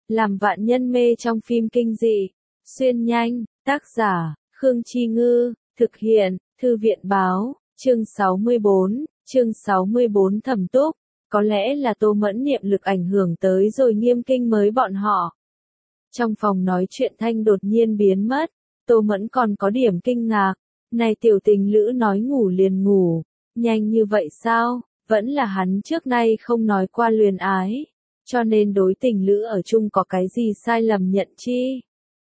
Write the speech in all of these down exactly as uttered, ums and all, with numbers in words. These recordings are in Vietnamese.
làm vạn nhân mê trong phim kinh dị. Xuyên nhanh, tác giả, Khương Chi Ngư, thực hiện, Thư viện Báo, chương sáu mươi bốn, chương sáu mươi bốn Thẩm Túc. Có lẽ là Tô Mẫn niệm lực ảnh hưởng tới rồi Nghiêm Kinh mới bọn họ. Trong phòng nói chuyện thanh đột nhiên biến mất, Tô Mẫn còn có điểm kinh ngạc, này tiểu tình lữ nói ngủ liền ngủ, nhanh như vậy sao, vẫn là hắn trước nay không nói qua luyến ái, cho nên đối tình lữ ở chung có cái gì sai lầm nhận chi.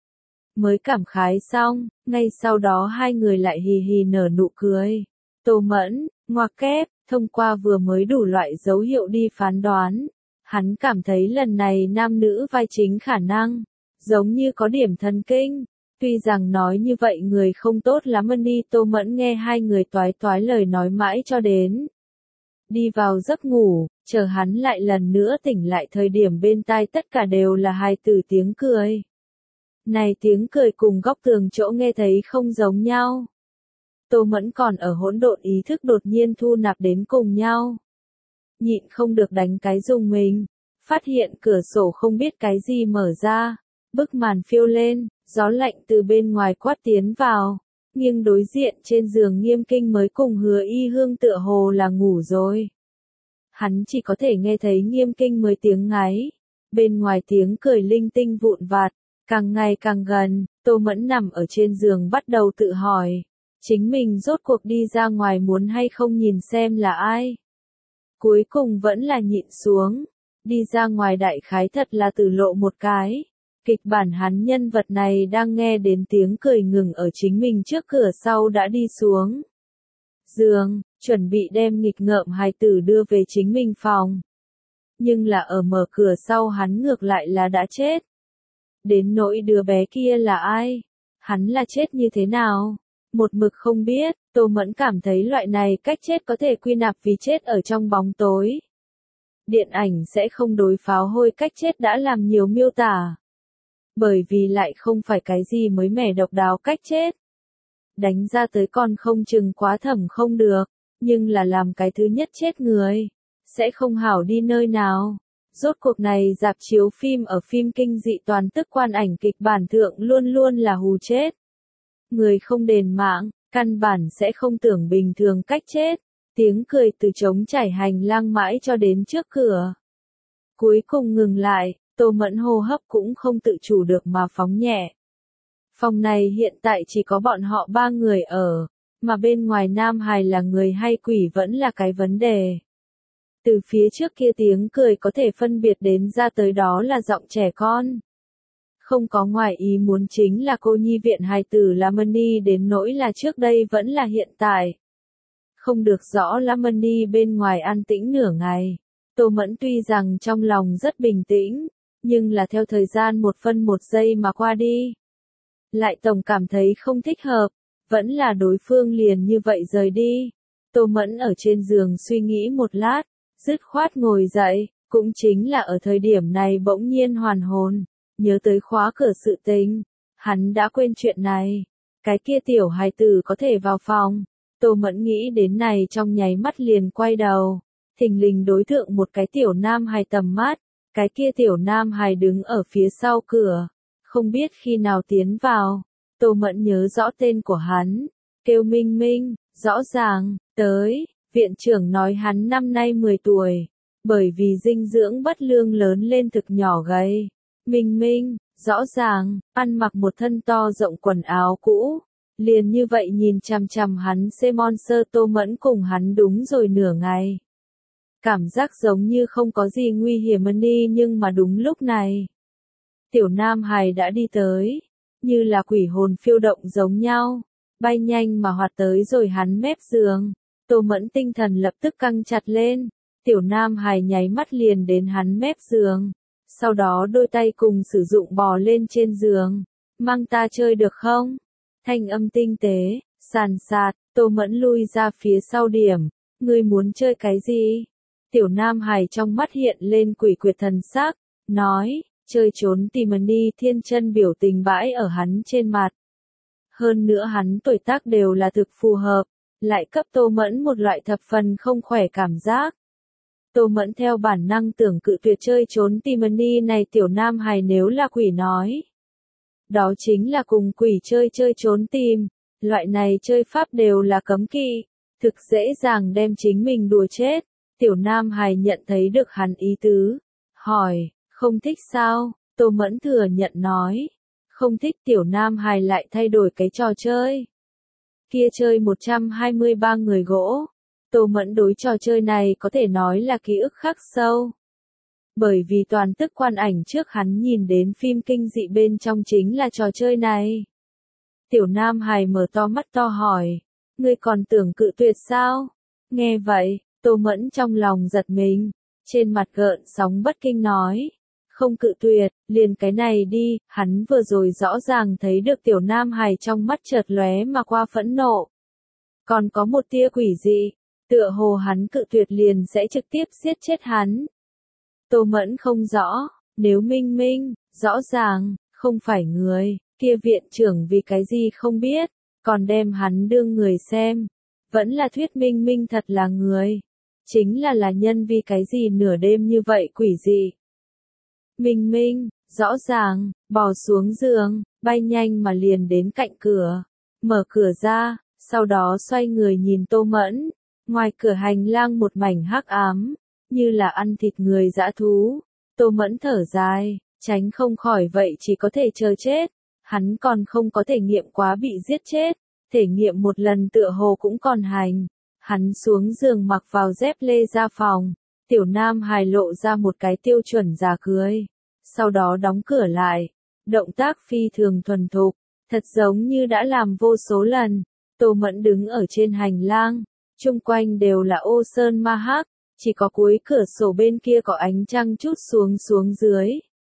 Mới cảm khái xong, ngay sau đó hai người lại hì hì nở nụ cười. Tô Mẫn, ngoặc kép, thông qua vừa mới đủ loại dấu hiệu đi phán đoán, hắn cảm thấy lần này nam nữ vai chính khả năng, giống như có điểm thần kinh. Tuy rằng nói như vậy người không tốt lắm đi, Tô Mẫn nghe hai người toái toái lời nói mãi cho đến đi vào giấc ngủ, chờ hắn lại lần nữa tỉnh lại thời điểm bên tai tất cả đều là hài tử tiếng cười. Này tiếng cười cùng góc tường chỗ nghe thấy không giống nhau. Tô Mẫn còn ở hỗn độn ý thức đột nhiên thu nạp đến cùng nhau. Nhịn không được đánh cái rùng mình, phát hiện cửa sổ không biết cái gì mở ra, bức màn phiêu lên, gió lạnh từ bên ngoài quát tiến vào, nghiêng đối diện trên giường Nghiêm Kinh mới cùng Hứa Y Hương tựa hồ là ngủ rồi. Hắn chỉ có thể nghe thấy Nghiêm Kinh mới tiếng ngáy, bên ngoài tiếng cười linh tinh vụn vặt, càng ngày càng gần. Tô Mẫn nằm ở trên giường bắt đầu tự hỏi, chính mình rốt cuộc đi ra ngoài muốn hay không nhìn xem là ai. Cuối cùng vẫn là nhịn xuống, đi ra ngoài đại khái thật là tử lộ một cái. Kịch bản hắn nhân vật này đang nghe đến tiếng cười ngừng ở chính mình trước cửa sau đã đi xuống giường, chuẩn bị đem nghịch ngợm hài tử đưa về chính mình phòng. Nhưng là ở mở cửa sau hắn ngược lại là đã chết. Đến nỗi đứa bé kia là ai? Hắn là chết như thế nào? Một mực không biết. Tô Mẫn cảm thấy loại này cách chết có thể quy nạp vì chết ở trong bóng tối. Điện ảnh sẽ không đối pháo hôi cách chết đã làm nhiều miêu tả. Bởi vì lại không phải cái gì mới mẻ độc đáo cách chết. Đánh ra tới con không chừng quá thẩm không được, nhưng là làm cái thứ nhất chết người, sẽ không hảo đi nơi nào. Rốt cuộc này rạp chiếu phim ở phim kinh dị toàn tức quan ảnh kịch bản thượng luôn luôn là hù chết. Người không đền mạng, căn bản sẽ không tưởng bình thường cách chết. Tiếng cười từ trống trải hành lang mãi cho đến trước cửa. Cuối cùng ngừng lại, Tô Mẫn hô hấp cũng không tự chủ được mà phóng nhẹ. Phòng này hiện tại chỉ có bọn họ ba người ở, mà bên ngoài nam hài là người hay quỷ vẫn là cái vấn đề. Từ phía trước kia tiếng cười có thể phân biệt đến ra tới đó là giọng trẻ con. Không có ngoài ý muốn chính là cô nhi viện hài tử Lamani đến nỗi là trước đây vẫn là hiện tại. Không được rõ Lamani bên ngoài an tĩnh nửa ngày. Tô Mẫn tuy rằng trong lòng rất bình tĩnh, nhưng là theo thời gian một phân một giây mà qua đi. Lại tổng cảm thấy không thích hợp, vẫn là đối phương liền như vậy rời đi. Tô Mẫn ở trên giường suy nghĩ một lát, dứt khoát ngồi dậy, cũng chính là ở thời điểm này bỗng nhiên hoàn hồn, nhớ tới khóa cửa sự tình. Hắn đã quên chuyện này, cái kia tiểu hài tử có thể vào phòng. Tô Mẫn nghĩ đến này trong nháy mắt liền quay đầu, thình lình đối tượng một cái tiểu nam hài tầm mắt, cái kia tiểu nam hài đứng ở phía sau cửa, không biết khi nào tiến vào. Tô Mẫn nhớ rõ tên của hắn, kêu Minh Minh, rõ ràng, tới, viện trưởng nói hắn năm nay mười tuổi, bởi vì dinh dưỡng bất lương lớn lên thực nhỏ gầy. Minh Minh, rõ ràng, ăn mặc một thân to rộng quần áo cũ, liền như vậy nhìn chằm chằm hắn Simon Sơ. Tô Mẫn cùng hắn đúng rồi nửa ngày. Cảm giác giống như không có gì nguy hiểm đi, nhưng mà đúng lúc này, tiểu nam hài đã đi tới, như là quỷ hồn phiêu động giống nhau, bay nhanh mà hoạt tới rồi hắn mép giường. Tô Mẫn tinh thần lập tức căng chặt lên, tiểu nam hài nháy mắt liền đến hắn mép giường, sau đó đôi tay cùng sử dụng bò lên trên giường, mang ta chơi được không? Thanh âm tinh tế, sàn sạt. Tô Mẫn lui ra phía sau điểm, ngươi muốn chơi cái gì? Tiểu nam hài trong mắt hiện lên quỷ quyệt thần sắc, nói, chơi trốn tìm đi. Thiên chân biểu tình bãi ở hắn trên mặt. Hơn nữa hắn tuổi tác đều là thực phù hợp, lại cấp Tô Mẫn một loại thập phần không khỏe cảm giác. Tô Mẫn theo bản năng tưởng cự tuyệt chơi trốn Timony này, tiểu nam hài nếu là quỷ nói. Đó chính là cùng quỷ chơi chơi trốn tìm, loại này chơi pháp đều là cấm kỵ, thực dễ dàng đem chính mình đùa chết. Tiểu nam hài nhận thấy được hắn ý tứ, hỏi, không thích sao? Tô Mẫn thừa nhận nói, không thích. Tiểu nam hài lại thay đổi cái trò chơi. Kia chơi một trăm hai mươi ba người gỗ. Tô Mẫn đối trò chơi này có thể nói là ký ức khắc sâu. Bởi vì toàn tức quan ảnh trước hắn nhìn đến phim kinh dị bên trong chính là trò chơi này. Tiểu nam hài mở to mắt to hỏi, ngươi còn tưởng cự tuyệt sao? Nghe vậy, Tô Mẫn trong lòng giật mình, trên mặt gợn sóng bất kinh nói, không cự tuyệt, liền cái này đi. Hắn vừa rồi rõ ràng thấy được tiểu nam hài trong mắt chợt lóe mà qua phẫn nộ. Còn có một tia quỷ dị, tựa hồ hắn cự tuyệt liền sẽ trực tiếp giết chết hắn. Tô Mẫn không rõ, nếu Minh Minh, rõ ràng, không phải người, kia viện trưởng vì cái gì không biết, còn đem hắn đương người xem. Vẫn là thuyết Minh Minh thật là người. Chính là là nhân vì cái gì nửa đêm như vậy quỷ dị. Minh Minh, rõ ràng, bò xuống giường, bay nhanh mà liền đến cạnh cửa, mở cửa ra, sau đó xoay người nhìn Tô Mẫn. Ngoài cửa hành lang một mảnh hắc ám, như là ăn thịt người dã thú. Tô Mẫn thở dài, tránh không khỏi vậy chỉ có thể chờ chết. Hắn còn không có thể nghiệm quá bị giết chết, thể nghiệm một lần tựa hồ cũng còn hành. Hắn xuống giường mặc vào dép lê ra phòng, tiểu nam hài lộ ra một cái tiêu chuẩn giả cười, sau đó đóng cửa lại, động tác phi thường thuần thục, thật giống như đã làm vô số lần. Tô Mẫn đứng ở trên hành lang, chung quanh đều là ô sơn ma hắc, chỉ có cuối cửa sổ bên kia có ánh trăng chút xuống xuống dưới.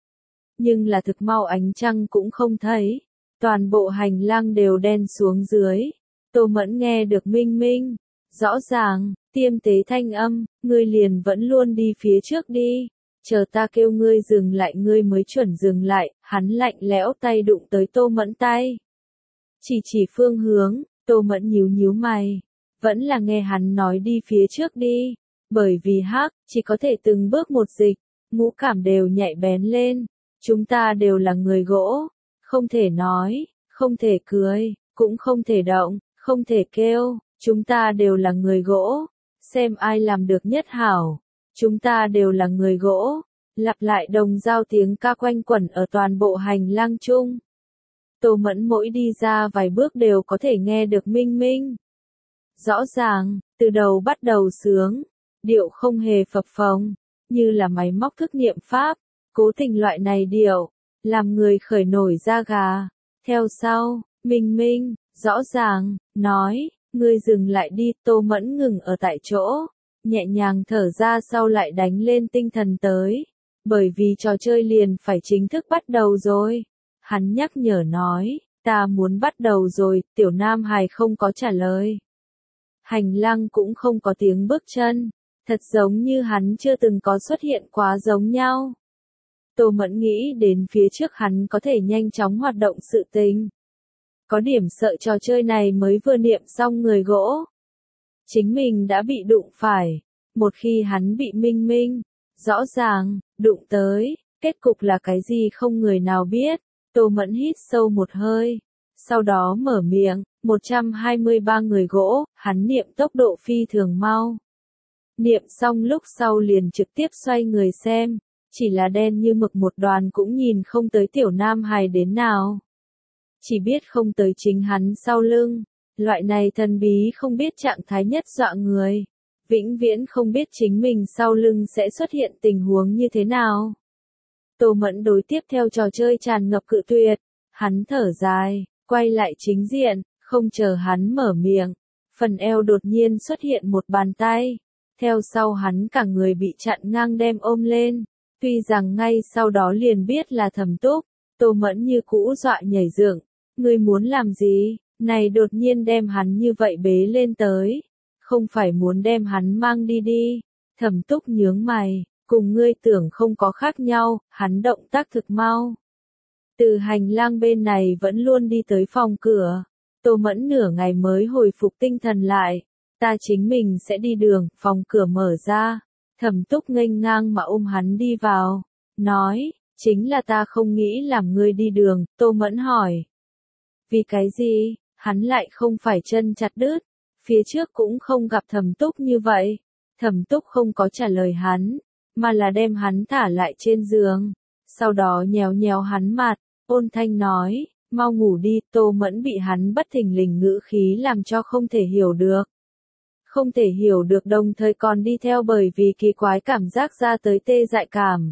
Nhưng là thực mau ánh trăng cũng không thấy, toàn bộ hành lang đều đen xuống dưới. Tô Mẫn nghe được Minh Minh, rõ ràng, tiêm tế thanh âm, ngươi liền vẫn luôn đi phía trước đi, chờ ta kêu ngươi dừng lại ngươi mới chuẩn dừng lại. Hắn lạnh lẽo tay đụng tới Tô Mẫn tay, chỉ chỉ phương hướng. Tô Mẫn nhíu nhíu mày, vẫn là nghe hắn nói đi phía trước đi, bởi vì hắc, chỉ có thể từng bước một dịch, ngũ cảm đều nhạy bén lên. Chúng ta đều là người gỗ, không thể nói, không thể cười, cũng không thể động, không thể kêu, chúng ta đều là người gỗ, xem ai làm được nhất hảo. Chúng ta đều là người gỗ, lặp lại đồng dao tiếng ca quanh quẩn ở toàn bộ hành lang chung. Tô Mẫn mỗi đi ra vài bước đều có thể nghe được Minh Minh. Rõ ràng, từ đầu bắt đầu sướng, điệu không hề phập phồng, như là máy móc thức niệm pháp, cố tình loại này điệu, làm người khởi nổi da gà. Theo sau, Minh Minh, rõ ràng, nói, ngươi dừng lại đi. Tô Mẫn ngừng ở tại chỗ, nhẹ nhàng thở ra sau lại đánh lên tinh thần tới, bởi vì trò chơi liền phải chính thức bắt đầu rồi. Hắn nhắc nhở nói, ta muốn bắt đầu rồi. Tiểu nam hài không có trả lời. Hành lang cũng không có tiếng bước chân, thật giống như hắn chưa từng có xuất hiện quá giống nhau. Tô Mẫn nghĩ đến phía trước hắn có thể nhanh chóng hoạt động sự tình. Có điểm sợ trò chơi này mới vừa niệm xong người gỗ, chính mình đã bị đụng phải. Một khi hắn bị Minh Minh, rõ ràng, đụng tới, kết cục là cái gì không người nào biết. Tô Mẫn hít sâu một hơi, sau đó mở miệng, một trăm hai mươi ba người gỗ. Hắn niệm tốc độ phi thường mau. Niệm xong lúc sau liền trực tiếp xoay người xem, chỉ là đen như mực một đoàn cũng nhìn không tới tiểu nam hài đến nào. Chỉ biết không tới chính hắn sau lưng, loại này thần bí không biết trạng thái nhất dọa người. Vĩnh viễn không biết chính mình sau lưng sẽ xuất hiện tình huống như thế nào. Tô Mẫn đối tiếp theo trò chơi tràn ngập cự tuyệt, hắn thở dài, quay lại chính diện, không chờ hắn mở miệng, phần eo đột nhiên xuất hiện một bàn tay, theo sau hắn cả người bị chặn ngang đem ôm lên, tuy rằng ngay sau đó liền biết là Thẩm Túc. Tô Mẫn như cũ dọa nhảy dựng, ngươi muốn làm gì? Này đột nhiên đem hắn như vậy bế lên tới, không phải muốn đem hắn mang đi đi. Thẩm Túc nhướng mày, cùng ngươi tưởng không có khác nhau. Hắn động tác thực mau, từ hành lang bên này vẫn luôn đi tới phòng cửa. Tô Mẫn nửa ngày mới hồi phục tinh thần lại, ta chính mình sẽ đi đường. Phòng cửa mở ra, Thẩm Túc nghênh ngang mà ôm hắn đi vào, nói, chính là ta không nghĩ làm ngươi đi đường, Tô Mẫn hỏi. Vì cái gì, hắn lại không phải chân chặt đứt, phía trước cũng không gặp Thẩm Túc như vậy. Thẩm Túc không có trả lời hắn, mà là đem hắn thả lại trên giường, sau đó nhéo nhéo hắn mặt, ôn thanh nói, mau ngủ đi. Tô Mẫn bị hắn bất thình lình ngữ khí làm cho không thể hiểu được. Không thể hiểu được đồng thời còn đi theo bởi vì kỳ quái cảm giác ra tới tê dại cảm.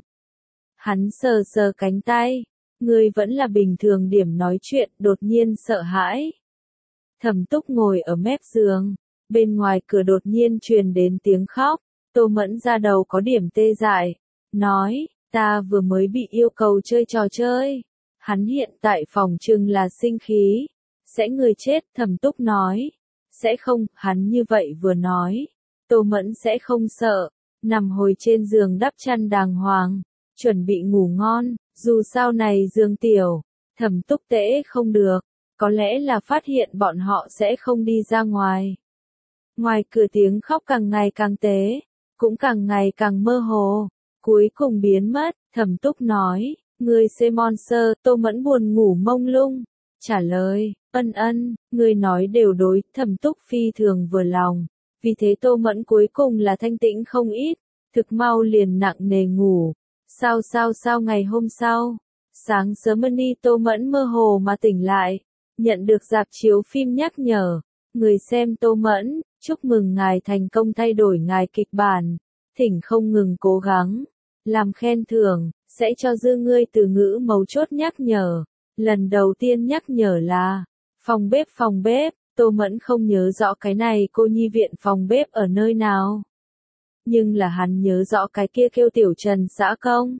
Hắn sờ sờ cánh tay, ngươi vẫn là bình thường điểm nói chuyện, đột nhiên sợ hãi. Thẩm Túc ngồi ở mép giường, bên ngoài cửa đột nhiên truyền đến tiếng khóc, Tô Mẫn ra đầu có điểm tê dại, nói, ta vừa mới bị yêu cầu chơi trò chơi. Hắn hiện tại phòng trừng là sinh khí, sẽ người chết. Thẩm Túc nói, sẽ không. Hắn như vậy vừa nói, Tô Mẫn sẽ không sợ, nằm hồi trên giường đắp chăn đàng hoàng, chuẩn bị ngủ ngon. Dù sao này giường tiểu, Thẩm Túc tễ không được, có lẽ là phát hiện bọn họ sẽ không đi ra ngoài. Ngoài cửa tiếng khóc càng ngày càng tế, cũng càng ngày càng mơ hồ, cuối cùng biến mất. Thẩm Túc nói, ngươi xê monster. Tô Mẫn buồn ngủ mông lung, trả lời, ân ân, ngươi nói đều đối. Thẩm Túc phi thường vừa lòng, vì thế Tô Mẫn cuối cùng là thanh tĩnh không ít, thực mau liền nặng nề ngủ. Sao sao sao ngày hôm sau, sáng sớm Mani Tô Mẫn mơ hồ mà tỉnh lại, nhận được rạp chiếu phim nhắc nhở, người xem Tô Mẫn, chúc mừng ngài thành công thay đổi ngài kịch bản, thỉnh không ngừng cố gắng, làm khen thưởng, sẽ cho dư ngươi từ ngữ mấu chốt nhắc nhở. Lần đầu tiên nhắc nhở là, phòng bếp phòng bếp, Tô Mẫn không nhớ rõ cái này cô nhi viện phòng bếp ở nơi nào. Nhưng là hắn nhớ rõ cái kia kêu Tiểu Trần xã công.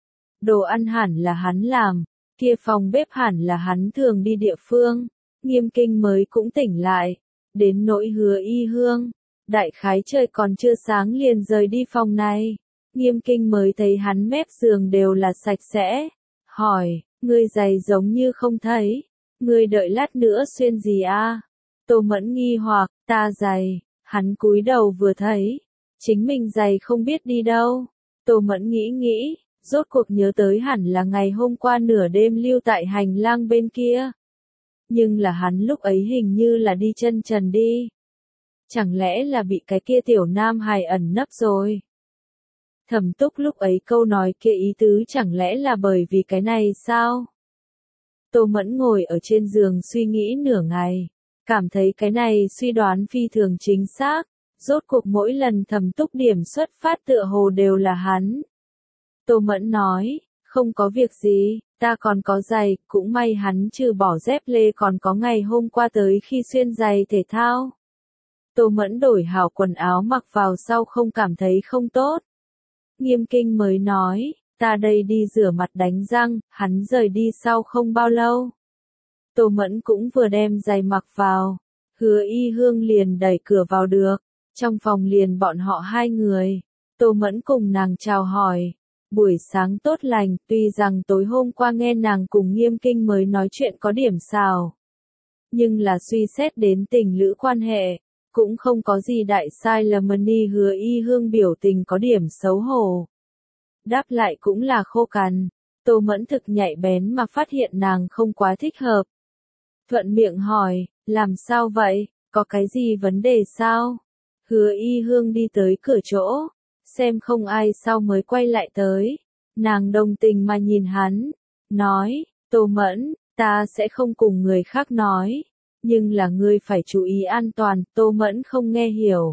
Đồ ăn hẳn là hắn làm, kia phòng bếp hẳn là hắn thường đi địa phương. Nghiêm Kinh mới cũng tỉnh lại, đến nỗi Hứa Y Hương, đại khái trời còn chưa sáng liền rời đi phòng này. Nghiêm Kinh mới thấy hắn mép giường đều là sạch sẽ, hỏi, ngươi giày giống như không thấy, ngươi đợi lát nữa xuyên gì a? Tô Mẫn nghi hoặc, ta giày. Hắn cúi đầu vừa thấy, chính mình giày không biết đi đâu. Tô Mẫn nghĩ nghĩ, rốt cuộc nhớ tới hẳn là ngày hôm qua nửa đêm lưu tại hành lang bên kia. Nhưng là hắn lúc ấy hình như là đi chân trần đi. Chẳng lẽ là bị cái kia tiểu nam hài ẩn nấp rồi? Thẩm Túc lúc ấy câu nói kia ý tứ chẳng lẽ là bởi vì cái này sao? Tô Mẫn ngồi ở trên giường suy nghĩ nửa ngày, cảm thấy cái này suy đoán phi thường chính xác, rốt cuộc mỗi lần Thẩm Túc điểm xuất phát tựa hồ đều là hắn. Tô Mẫn nói, không có việc gì, ta còn có giày, cũng may hắn trừ bỏ dép lê còn có ngày hôm qua tới khi xuyên giày thể thao. Tô Mẫn đổi hảo quần áo mặc vào sau không cảm thấy không tốt. Nghiêm Kinh mới nói, ta đây đi rửa mặt đánh răng. Hắn rời đi sau không bao lâu. Tô Mẫn cũng vừa đem giày mặc vào, Hứa Y Hương liền đẩy cửa vào được, trong phòng liền bọn họ hai người. Tô Mẫn cùng nàng chào hỏi, buổi sáng tốt lành, tuy rằng tối hôm qua nghe nàng cùng Nghiêm Kinh mới nói chuyện có điểm xào. Nhưng là suy xét đến tình lữ quan hệ, cũng không có gì đại sai lầm. Mani Hứa Y Hương biểu tình có điểm xấu hổ. Đáp lại cũng là khô cằn, Tô Mẫn thực nhạy bén mà phát hiện nàng không quá thích hợp. Thuận miệng hỏi, làm sao vậy, có cái gì vấn đề sao? Hứa Y Hương đi tới cửa chỗ, xem không ai sau mới quay lại tới. Nàng đồng tình mà nhìn hắn, nói, Tô Mẫn, ta sẽ không cùng người khác nói, nhưng là ngươi phải chú ý an toàn. Tô Mẫn không nghe hiểu.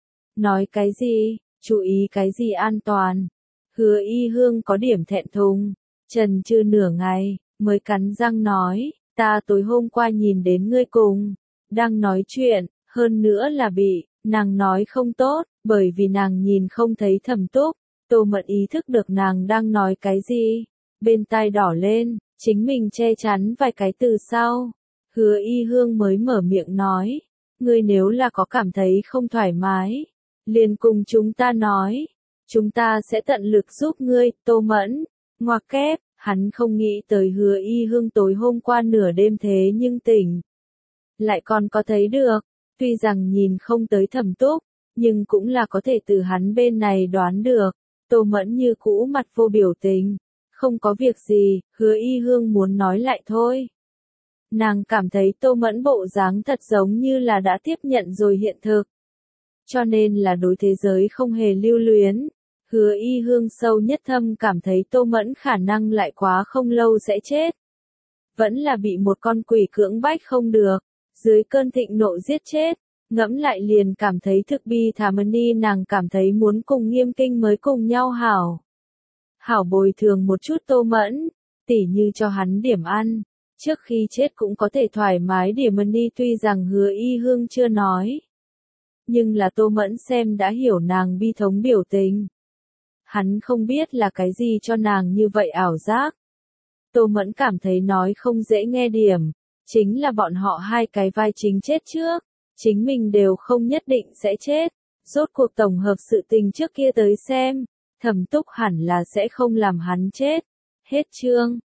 Nói cái gì, chú ý cái gì an toàn? Hứa Y Hương có điểm thẹn thùng, chần chừ nửa ngày, mới cắn răng nói, ta tối hôm qua nhìn đến ngươi cùng, đang nói chuyện, hơn nữa là bị, nàng nói không tốt, bởi vì nàng nhìn không thấy Thẩm Túc. Tô Mẫn ý thức được nàng đang nói cái gì, bên tai đỏ lên, chính mình che chắn vài cái từ sau. Hứa Y Hương mới mở miệng nói, ngươi nếu là có cảm thấy không thoải mái, liền cùng chúng ta nói, chúng ta sẽ tận lực giúp ngươi. Tô Mẫn, ngoặc kép, hắn không nghĩ tới Hứa Y Hương tối hôm qua nửa đêm thế nhưng tỉnh. Lại còn có thấy được, tuy rằng nhìn không tới Thẩm Túc, nhưng cũng là có thể từ hắn bên này đoán được. Tô Mẫn như cũ mặt vô biểu tình. Không có việc gì, Hứa Y Hương muốn nói lại thôi. Nàng cảm thấy Tô Mẫn bộ dáng thật giống như là đã tiếp nhận rồi hiện thực. Cho nên là đối thế giới không hề lưu luyến. Hứa Y Hương sâu nhất thâm cảm thấy Tô Mẫn khả năng lại quá không lâu sẽ chết. Vẫn là bị một con quỷ cưỡng bách không được. Dưới cơn thịnh nộ giết chết. Ngẫm lại liền cảm thấy thực bi thảm ni, nàng cảm thấy muốn cùng Nghiêm Kinh mới cùng nhau hảo. Hảo bồi thường một chút Tô Mẫn, tỉ như cho hắn điểm ăn, trước khi chết cũng có thể thoải mái điểm ni, tuy rằng Hứa Y Hương chưa nói. Nhưng là Tô Mẫn xem đã hiểu nàng bi thống biểu tình. Hắn không biết là cái gì cho nàng như vậy ảo giác. Tô Mẫn cảm thấy nói không dễ nghe điểm, chính là bọn họ hai cái vai chính chết trước. Chính mình đều không nhất định sẽ chết. Rốt cuộc tổng hợp sự tình trước kia tới xem, Thẩm Túc hẳn là sẽ không làm hắn chết. Hết chương.